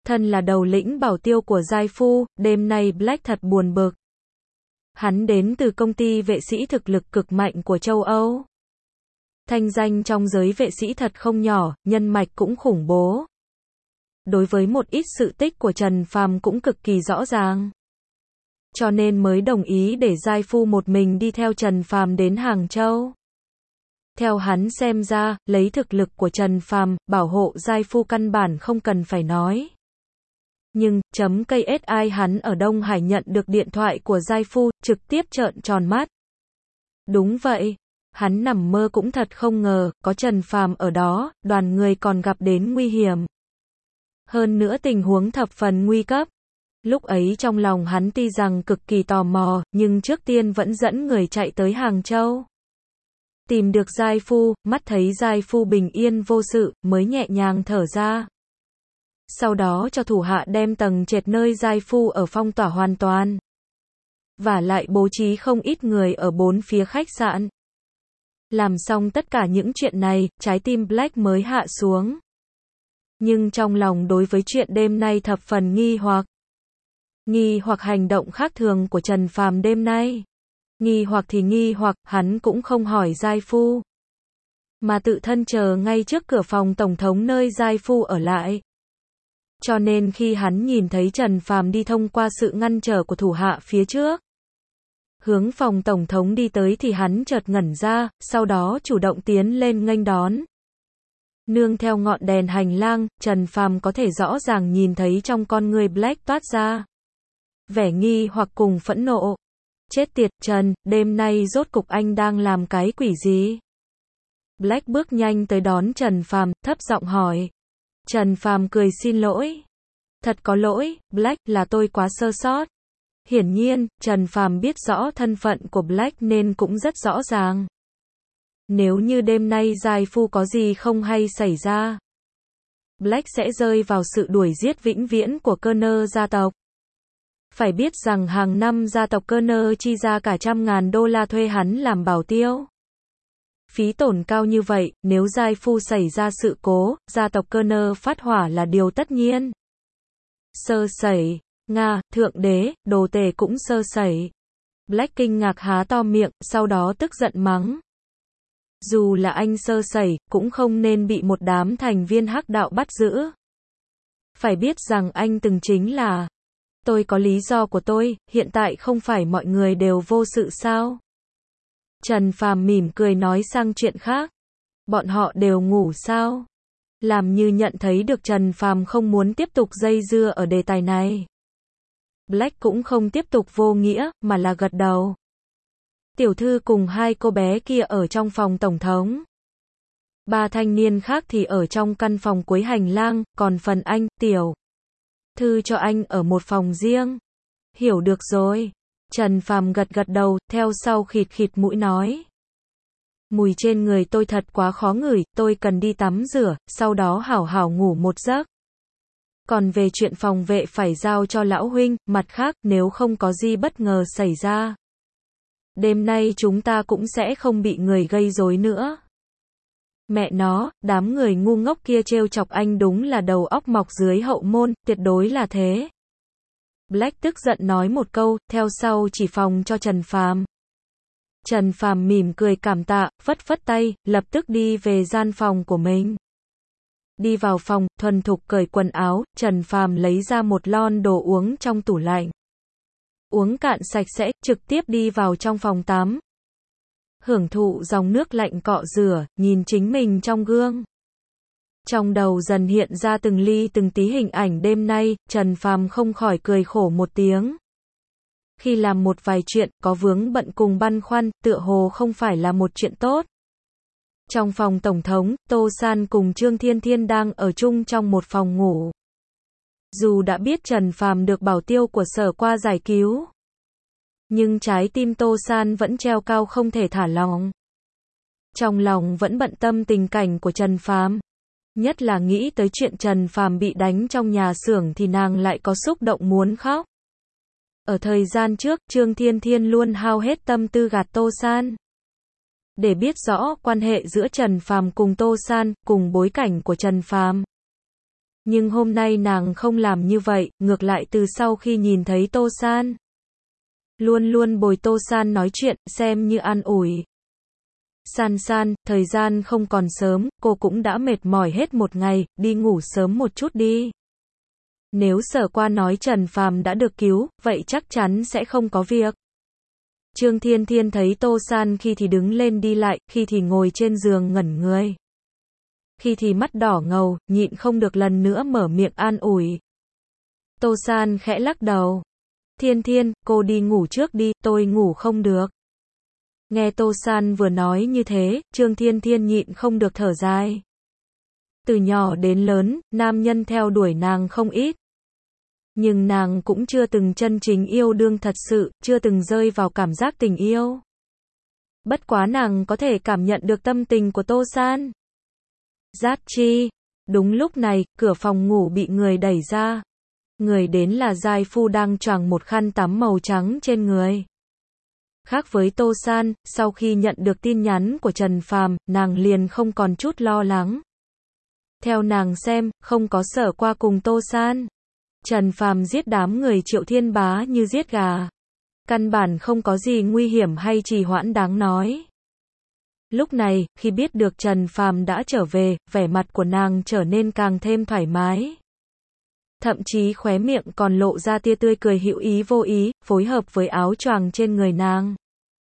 Thân là đầu lĩnh bảo tiêu của giai phu, đêm nay Black thật buồn bực. Hắn đến từ công ty vệ sĩ thực lực cực mạnh của châu Âu. Thanh danh trong giới vệ sĩ thật không nhỏ, nhân mạch cũng khủng bố. Đối với một ít sự tích của Trần Phàm cũng cực kỳ rõ ràng. Cho nên mới đồng ý để giai phu một mình đi theo Trần Phàm đến Hàng Châu. Theo hắn xem ra, lấy thực lực của Trần Phàm, bảo hộ giai phu căn bản không cần phải nói. Nhưng, KSI hắn ở Đông Hải nhận được điện thoại của giai phu, trực tiếp trợn tròn mắt. Đúng vậy, hắn nằm mơ cũng thật không ngờ, có Trần Phàm ở đó, đoàn người còn gặp đến nguy hiểm. Hơn nữa tình huống thập phần nguy cấp. Lúc ấy trong lòng hắn tuy rằng cực kỳ tò mò, nhưng trước tiên vẫn dẫn người chạy tới Hàng Châu. Tìm được giai phu, mắt thấy giai phu bình yên vô sự, mới nhẹ nhàng thở ra. Sau đó cho thủ hạ đem tầng trệt nơi giai phu ở phong tỏa hoàn toàn. Và lại bố trí không ít người ở bốn phía khách sạn. Làm xong tất cả những chuyện này, trái tim Black mới hạ xuống. Nhưng trong lòng đối với chuyện đêm nay thập phần nghi hoặc. Nghi hoặc hành động khác thường của Trần Phàm đêm nay. Nghi hoặc thì nghi hoặc, hắn cũng không hỏi giai phu. Mà tự thân chờ ngay trước cửa phòng tổng thống nơi giai phu ở lại. Cho nên khi hắn nhìn thấy Trần Phàm đi thông qua sự ngăn trở của thủ hạ phía trước. Hướng phòng tổng thống đi tới thì hắn chợt ngẩn ra, sau đó chủ động tiến lên nghênh đón. Nương theo ngọn đèn hành lang, Trần Phàm có thể rõ ràng nhìn thấy trong con người Black toát ra vẻ nghi hoặc cùng phẫn nộ. Chết tiệt, Trần, đêm nay rốt cục anh đang làm cái quỷ gì? Black bước nhanh tới đón Trần Phàm, thấp giọng hỏi. Trần Phàm cười xin lỗi. Thật có lỗi, Black, là tôi quá sơ sót. Hiển nhiên, Trần Phàm biết rõ thân phận của Black nên cũng rất rõ ràng. Nếu như đêm nay giai phu có gì không hay xảy ra, Black sẽ rơi vào sự đuổi giết vĩnh viễn của Kerner gia tộc. Phải biết rằng hàng năm gia tộc Kerner chi ra cả $100.000 thuê hắn làm bảo tiêu. Phí tổn cao như vậy, nếu giai phu xảy ra sự cố, gia tộc Kerner phát hỏa là điều tất nhiên. Sơ sẩy, Nga, thượng đế, đồ tể cũng sơ sẩy. Black kinh ngạc há to miệng, sau đó tức giận mắng. Dù là anh sơ sẩy, cũng không nên bị một đám thành viên hắc đạo bắt giữ. Phải biết rằng anh từng chính là. Tôi có lý do của tôi, hiện tại không phải mọi người đều vô sự sao? Trần Phàm mỉm cười nói sang chuyện khác. Bọn họ đều ngủ sao? Làm như nhận thấy được Trần Phàm không muốn tiếp tục dây dưa ở đề tài này. Black cũng không tiếp tục vô nghĩa, mà là gật đầu. Tiểu thư cùng hai cô bé kia ở trong phòng tổng thống. Ba thanh niên khác thì ở trong căn phòng cuối hành lang, còn phần anh, tiểu thư cho anh ở một phòng riêng. Hiểu được rồi. Trần Phàm gật gật đầu, theo sau khịt khịt mũi nói. Mùi trên người tôi thật quá khó ngửi, tôi cần đi tắm rửa, sau đó hảo hảo ngủ một giấc. Còn về chuyện phòng vệ phải giao cho lão huynh, mặt khác, nếu không có gì bất ngờ xảy ra. Đêm nay chúng ta cũng sẽ không bị người gây rối nữa. Mẹ nó, đám người ngu ngốc kia trêu chọc anh đúng là đầu óc mọc dưới hậu môn, tuyệt đối là thế. Black tức giận nói một câu, theo sau chỉ phòng cho Trần Phàm. Trần Phàm mỉm cười cảm tạ, phất phất tay, lập tức đi về gian phòng của mình. Đi vào phòng, thuần thục cởi quần áo, Trần Phàm lấy ra một lon đồ uống trong tủ lạnh. Uống cạn sạch sẽ, trực tiếp đi vào trong phòng tắm. Hưởng thụ dòng nước lạnh cọ rửa, nhìn chính mình trong gương. Trong đầu dần hiện ra từng ly từng tí hình ảnh đêm nay, Trần Phàm không khỏi cười khổ một tiếng. Khi làm một vài chuyện, có vướng bận cùng băn khoăn, tựa hồ không phải là một chuyện tốt. Trong phòng tổng thống, Tô San cùng Trương Thiên Thiên đang ở chung trong một phòng ngủ. Dù đã biết Trần Phàm được bảo tiêu của Sở qua giải cứu, nhưng trái tim Tô San vẫn treo cao không thể thả lỏng. Trong lòng vẫn bận tâm tình cảnh của Trần Phàm. Nhất là nghĩ tới chuyện Trần Phàm bị đánh trong nhà xưởng thì nàng lại có xúc động muốn khóc. Ở thời gian trước, Trương Thiên Thiên luôn hao hết tâm tư gạt Tô San. Để biết rõ quan hệ giữa Trần Phàm cùng Tô San, cùng bối cảnh của Trần Phàm. Nhưng hôm nay nàng không làm như vậy, ngược lại từ sau khi nhìn thấy Tô San, luôn luôn bồi Tô San nói chuyện, xem như an ủi. San San, thời gian không còn sớm, cô cũng đã mệt mỏi hết một ngày, đi ngủ sớm một chút đi. Nếu Sở Qua nói Trần Phàm đã được cứu, vậy chắc chắn sẽ không có việc. Trương Thiên Thiên thấy Tô San khi thì đứng lên đi lại, khi thì ngồi trên giường ngẩn người. Khi thì mắt đỏ ngầu, nhịn không được lần nữa mở miệng an ủi. Tô San khẽ lắc đầu. Thiên Thiên, cô đi ngủ trước đi, tôi ngủ không được. Nghe Tô San vừa nói như thế, Trương Thiên Thiên nhịn không được thở dài. Từ nhỏ đến lớn, nam nhân theo đuổi nàng không ít. Nhưng nàng cũng chưa từng chân chính yêu đương thật sự, chưa từng rơi vào cảm giác tình yêu. Bất quá nàng có thể cảm nhận được tâm tình của Tô San. Giác chi. Đúng lúc này, cửa phòng ngủ bị người đẩy ra. Người đến là giai phu đang choàng một khăn tắm màu trắng trên người. Khác với Tô San, sau khi nhận được tin nhắn của Trần Phàm, nàng liền không còn chút lo lắng. Theo nàng xem, không có Sở Qua cùng Tô San, Trần Phàm giết đám người Triệu Thiên Bá như giết gà. Căn bản không có gì nguy hiểm hay trì hoãn đáng nói. Lúc này, khi biết được Trần Phàm đã trở về, vẻ mặt của nàng trở nên càng thêm thoải mái. Thậm chí khóe miệng còn lộ ra tia tươi cười hữu ý vô ý, phối hợp với áo choàng trên người nàng.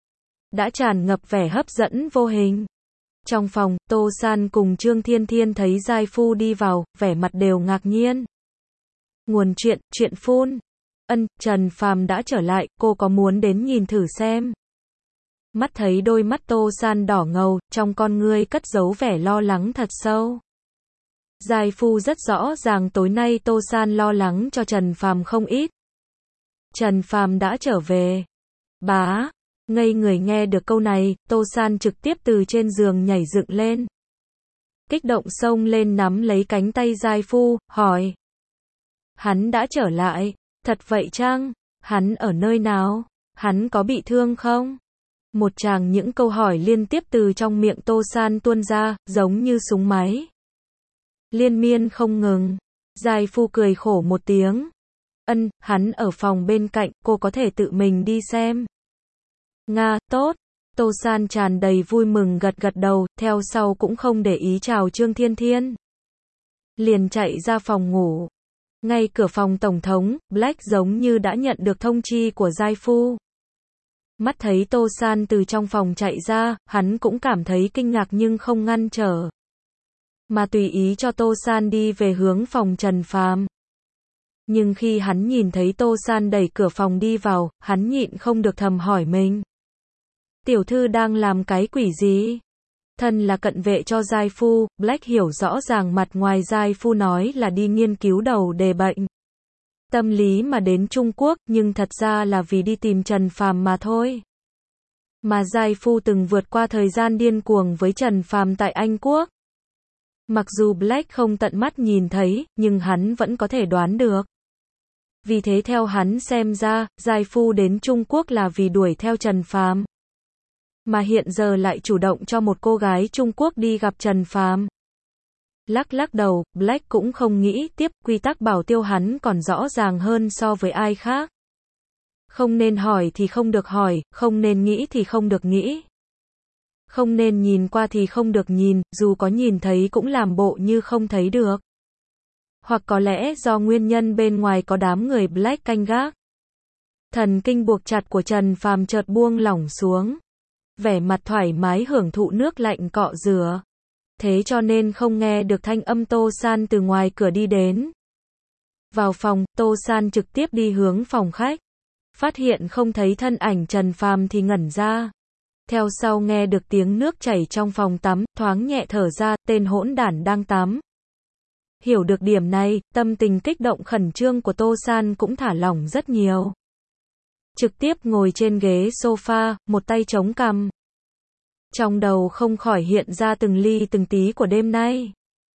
Đã tràn ngập vẻ hấp dẫn vô hình. Trong phòng, Tô San cùng Trương Thiên Thiên thấy giai phu đi vào, vẻ mặt đều ngạc nhiên. Nguồn chuyện phun. Trần Phàm đã trở lại, cô có muốn đến nhìn thử xem? Mắt thấy đôi mắt Tô San đỏ ngầu, trong con ngươi cất giấu vẻ lo lắng thật sâu. Giai phu rất rõ ràng tối nay Tô San lo lắng cho Trần Phàm không ít. Trần Phàm đã trở về. Bá. Ngây người nghe được câu này, Tô San trực tiếp từ trên giường nhảy dựng lên. Kích động xông lên nắm lấy cánh tay giai phu, hỏi. Hắn đã trở lại, thật vậy chăng? Hắn ở nơi nào? Hắn có bị thương không? Một tràng những câu hỏi liên tiếp từ trong miệng Tô San tuôn ra, giống như súng máy. Liên miên không ngừng. Giai phu cười khổ một tiếng. Hắn ở phòng bên cạnh, cô có thể tự mình đi xem. Nga, tốt. Tô San tràn đầy vui mừng gật gật đầu, theo sau cũng không để ý chào Trương Thiên Thiên. Liền chạy ra phòng ngủ. Ngay cửa phòng tổng thống, Black giống như đã nhận được thông chi của giai phu. Mắt thấy Tô San từ trong phòng chạy ra, hắn cũng cảm thấy kinh ngạc nhưng không ngăn trở. Mà tùy ý cho Tô San đi về hướng phòng Trần Phàm. Nhưng khi hắn nhìn thấy Tô San đẩy cửa phòng đi vào, hắn nhịn không được thầm hỏi mình. Tiểu thư đang làm cái quỷ gì? Thân là cận vệ cho giai phu, Black hiểu rõ ràng mặt ngoài giai phu nói là đi nghiên cứu đầu đề bệnh tâm lý mà đến Trung Quốc, nhưng thật ra là vì đi tìm Trần Phàm mà thôi. Mà giai phu từng vượt qua thời gian điên cuồng với Trần Phàm tại Anh Quốc. Mặc dù Black không tận mắt nhìn thấy, nhưng hắn vẫn có thể đoán được. Vì thế theo hắn xem ra, giai phu đến Trung Quốc là vì đuổi theo Trần Phàm. Mà hiện giờ lại chủ động cho một cô gái Trung Quốc đi gặp Trần Phàm. Lắc đầu, Black cũng không nghĩ tiếp, quy tắc bảo tiêu hắn còn rõ ràng hơn so với ai khác. Không nên hỏi thì không được hỏi, không nên nghĩ thì không được nghĩ. Không nên nhìn qua thì không được nhìn, dù có nhìn thấy cũng làm bộ như không thấy được. Hoặc có lẽ do nguyên nhân bên ngoài có đám người Black canh gác. Thần kinh buộc chặt của Trần Phàm chợt buông lỏng xuống. Vẻ mặt thoải mái hưởng thụ nước lạnh cọ rửa. Thế cho nên không nghe được thanh âm Tô San từ ngoài cửa đi đến. Vào phòng, Tô San trực tiếp đi hướng phòng khách. Phát hiện không thấy thân ảnh Trần Phàm thì ngẩn ra. Theo sau nghe được tiếng nước chảy trong phòng tắm, thoáng nhẹ thở ra, tên hỗn đản đang tắm. Hiểu được điểm này, tâm tình kích động khẩn trương của Tô San cũng thả lỏng rất nhiều. Trực tiếp ngồi trên ghế sofa, một tay chống cằm. Trong đầu không khỏi hiện ra từng ly từng tí của đêm nay.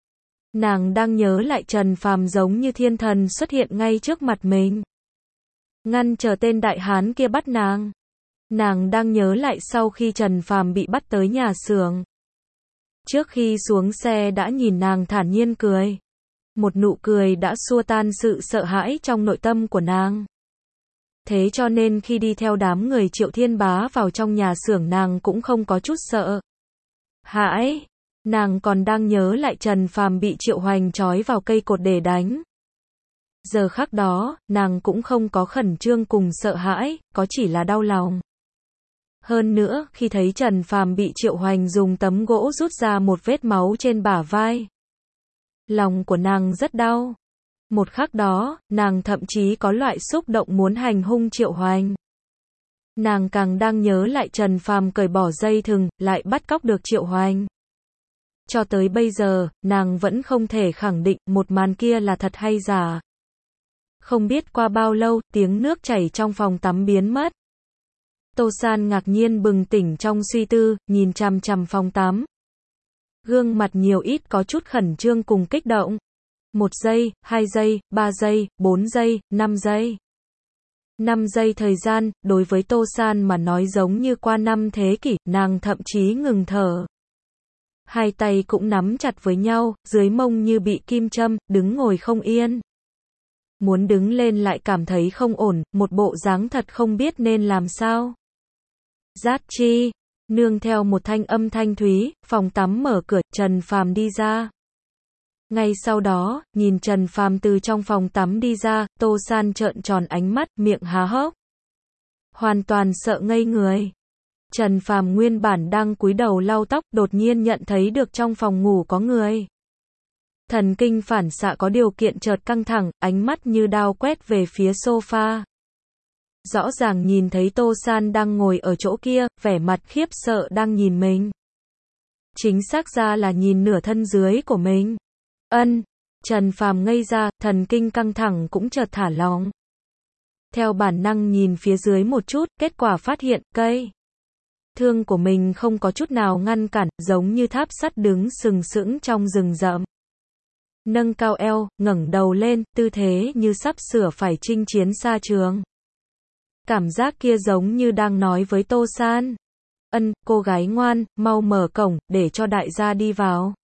Nàng đang nhớ lại Trần Phàm giống như thiên thần xuất hiện ngay trước mặt mình. Ngăn chờ tên đại hán kia bắt nàng. Nàng đang nhớ lại sau khi Trần Phàm bị bắt tới nhà xưởng. Trước khi xuống xe đã nhìn nàng thản nhiên cười. Một nụ cười đã xua tan sự sợ hãi trong nội tâm của nàng. Thế cho nên khi đi theo đám người Triệu Thiên Bá vào trong nhà xưởng nàng cũng không có chút sợ hãi. Nàng còn đang nhớ lại Trần Phàm bị Triệu Hoành trói vào cây cột để đánh. Giờ khắc đó, nàng cũng không có khẩn trương cùng sợ hãi, có chỉ là đau lòng. Hơn nữa, khi thấy Trần Phàm bị Triệu Hoành dùng tấm gỗ rút ra một vết máu trên bả vai, lòng của nàng rất đau. Một khắc đó, nàng thậm chí có loại xúc động muốn hành hung Triệu Hoành. Nàng càng đang nhớ lại Trần Phàm cởi bỏ dây thừng, lại bắt cóc được Triệu Hoành. Cho tới bây giờ, nàng vẫn không thể khẳng định một màn kia là thật hay giả. Không biết qua bao lâu, tiếng nước chảy trong phòng tắm biến mất. Tô San ngạc nhiên bừng tỉnh trong suy tư, nhìn chằm chằm phòng tắm. Gương mặt nhiều ít có chút khẩn trương cùng kích động. 1 giây, 2 giây, 3 giây, 4 giây, 5 giây. 5 giây thời gian, đối với Tô San mà nói giống như qua 5 thế kỷ, nàng thậm chí ngừng thở. Hai tay cũng nắm chặt với nhau, dưới mông như bị kim châm, đứng ngồi không yên. Muốn đứng lên lại cảm thấy không ổn, một bộ dáng thật không biết nên làm sao. Dát chi, nương theo một thanh âm thanh thúy, phòng tắm mở cửa, Trần Phàm đi ra. Ngay sau đó, nhìn Trần Phàm từ trong phòng tắm đi ra, Tô San trợn tròn ánh mắt, miệng há hốc. Hoàn toàn sợ ngây người. Trần Phàm nguyên bản đang cúi đầu lau tóc, đột nhiên nhận thấy được trong phòng ngủ có người. Thần kinh phản xạ có điều kiện chợt căng thẳng, ánh mắt như đao quét về phía sofa. Rõ ràng nhìn thấy Tô San đang ngồi ở chỗ kia, vẻ mặt khiếp sợ đang nhìn mình. Chính xác ra là nhìn nửa thân dưới của mình. Trần Phàm ngây ra, thần kinh căng thẳng cũng chợt thả lỏng. Theo bản năng nhìn phía dưới một chút, kết quả phát hiện, cây thương của mình không có chút nào ngăn cản, giống như tháp sắt đứng sừng sững trong rừng rậm. Nâng cao eo, ngẩng đầu lên, tư thế như sắp sửa phải chinh chiến xa trường. Cảm giác kia giống như đang nói với Tô San. Cô gái ngoan, mau mở cổng, để cho đại gia đi vào.